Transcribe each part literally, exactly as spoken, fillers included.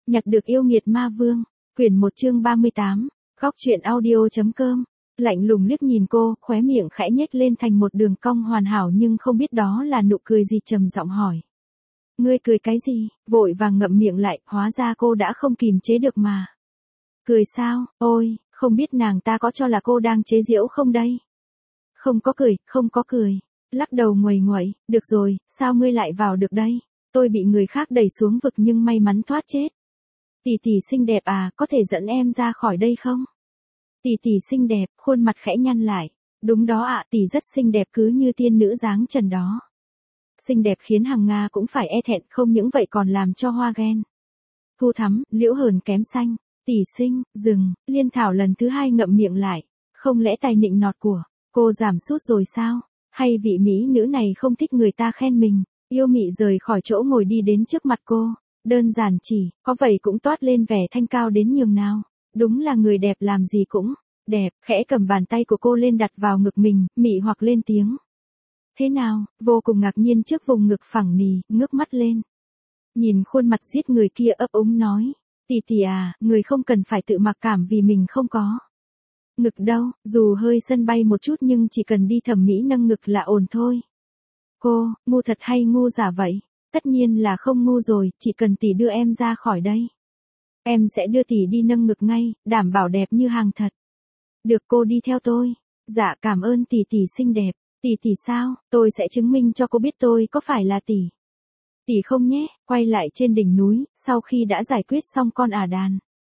Nhặt được yêu nghiệt ma vương. Quyển một chương ba mươi tám. Góc truyện audio.com. Lạnh lùng liếc nhìn cô, khóe miệng khẽ nhếch lên thành một đường cong hoàn hảo nhưng không biết đó là nụ cười gì, trầm giọng hỏi. Ngươi cười cái gì? Vội vàng ngậm miệng lại, hóa ra cô đã không kìm chế được mà. Cười sao? Ôi, không biết nàng ta có cho là cô đang chế giễu không đây? Không có cười, không có cười. Lắc đầu nguầy nguậy, được rồi, sao ngươi lại vào được đây? Tôi bị người khác đẩy xuống vực nhưng may mắn thoát chết. Tỷ tỷ xinh đẹp à, có thể dẫn em ra khỏi đây không? Tỷ tỷ xinh đẹp, khuôn mặt khẽ nhăn lại. Đúng đó ạ, tỷ rất xinh đẹp cứ như tiên nữ dáng trần đó. Xinh đẹp khiến hàng Nga cũng phải e thẹn, không những vậy còn làm cho hoa ghen. Thu thắm, liễu hờn kém xanh. Tỷ xinh, dừng, Liên Thảo lần thứ hai ngậm miệng lại. Không lẽ tài nịnh nọt của cô giảm sút rồi sao? Hay vị mỹ nữ này không thích người ta khen mình? Yêu mị rời khỏi chỗ ngồi đi đến trước mặt cô. Đơn giản chỉ, có vậy cũng toát lên vẻ thanh cao đến nhường nào. Đúng là người đẹp làm gì cũng đẹp, khẽ cầm bàn tay của cô lên đặt vào ngực mình, mị hoặc lên tiếng. Thế nào? Vô cùng ngạc nhiên trước vùng ngực phẳng nì, ngước mắt lên. Nhìn khuôn mặt giết người kia ấp úng nói. Tỷ tỷ à, người không cần phải tự mặc cảm vì mình không có ngực đâu, dù hơi sân bay một chút nhưng chỉ cần đi thẩm mỹ nâng ngực là ổn thôi. Cô, ngu thật hay ngu giả vậy? Tất nhiên là không ngu rồi, chỉ cần tỷ đưa em ra khỏi đây. Em sẽ đưa tỷ đi nâng ngực ngay, đảm bảo đẹp như hàng thật. Được, cô đi theo tôi. Dạ, cảm ơn tỷ tỷ xinh đẹp. Tỷ tỷ sao? Tôi sẽ chứng minh cho cô biết tôi có phải là tỷ. Tỷ không nhé. Quay lại trên đỉnh núi, sau khi đã giải quyết xong con ả đàn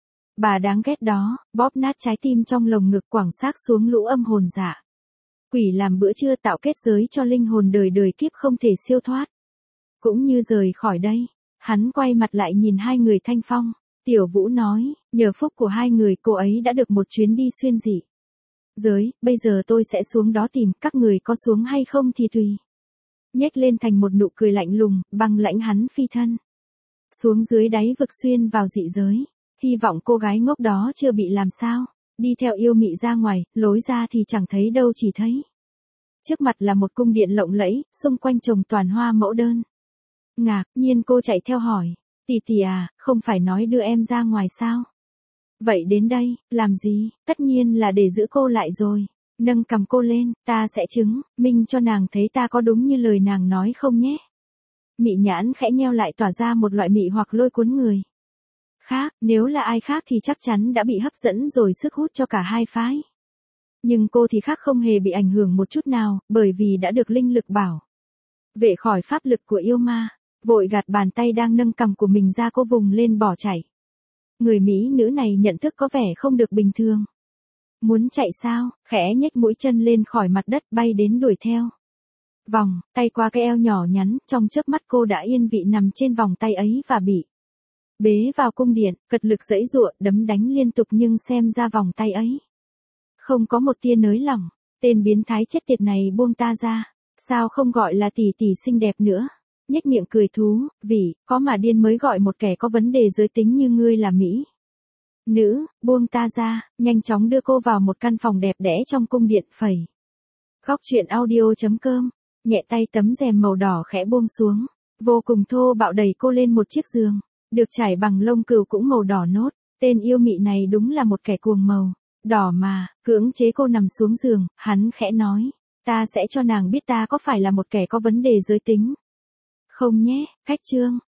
bà đáng ghét đó, bóp nát trái tim trong lồng ngực, quẳng xác xuống lũ âm hồn dạ. Quỷ làm bữa trưa, tạo kết giới cho linh hồn đời đời kiếp không thể siêu thoát. Cũng như rời khỏi đây, hắn quay mặt lại nhìn hai người Thanh Phong. Tiểu Vũ nói, nhờ phúc của hai người cô ấy đã được một chuyến đi xuyên dị giới, bây giờ tôi sẽ xuống đó tìm, các người có xuống hay không thì tùy. Nhếch lên thành một nụ cười lạnh lùng, băng lãnh hắn phi thân xuống dưới đáy vực xuyên vào dị giới. Hy vọng cô gái ngốc đó chưa bị làm sao. Đi theo yêu mị ra ngoài, lối ra thì chẳng thấy đâu, chỉ thấy trước mặt là một cung điện lộng lẫy, xung quanh trồng toàn hoa mẫu đơn. Ngạc nhiên cô chạy theo hỏi. Tỷ tỷ à, không phải nói đưa em ra ngoài sao? Vậy đến đây, làm gì? Tất nhiên là để giữ cô lại rồi. Nâng cầm cô lên, ta sẽ chứng minh cho nàng thấy ta có đúng như lời nàng nói không nhé. Mị nhãn khẽ nheo lại, tỏa ra một loại mị hoặc lôi cuốn người khác, nếu là ai khác thì chắc chắn đã bị hấp dẫn rồi, sức hút cho cả hai phái. Nhưng cô thì khác, không hề bị ảnh hưởng một chút nào, bởi vì đã được linh lực bảo vệ khỏi pháp lực của yêu ma. Vội gạt bàn tay đang nâng cằm của mình ra, cô vùng lên bỏ chạy. Người mỹ nữ này nhận thức có vẻ không được bình thường. Muốn chạy sao? Khẽ nhếch mũi chân lên khỏi mặt đất, bay đến đuổi theo. Vòng tay qua cái eo nhỏ nhắn, trong chớp mắt cô đã yên vị nằm trên vòng tay ấy và bị bế vào cung điện, cật lực giãy giụa, đấm đánh liên tục nhưng xem ra vòng tay ấy không có một tia nới lỏng. Tên biến thái chết tiệt này buông ta ra. Sao không gọi là tỷ tỷ xinh đẹp nữa? Nhếch miệng cười thú, vì có mà điên mới gọi một kẻ có vấn đề giới tính như ngươi là mỹ nữ. Buông ta ra, nhanh chóng đưa cô vào một căn phòng đẹp đẽ trong cung điện. Phẩy. Góc truyện audio.com. Nhẹ tay, tấm rèm màu đỏ khẽ buông xuống, vô cùng thô bạo đẩy cô lên một chiếc giường được trải bằng lông cừu cũng màu đỏ nốt. Tên yêu mị này đúng là một kẻ cuồng màu đỏ mà. Cưỡng chế cô nằm xuống giường, hắn khẽ nói, ta sẽ cho nàng biết ta có phải là một kẻ có vấn đề giới tính không nhé. Cách chương.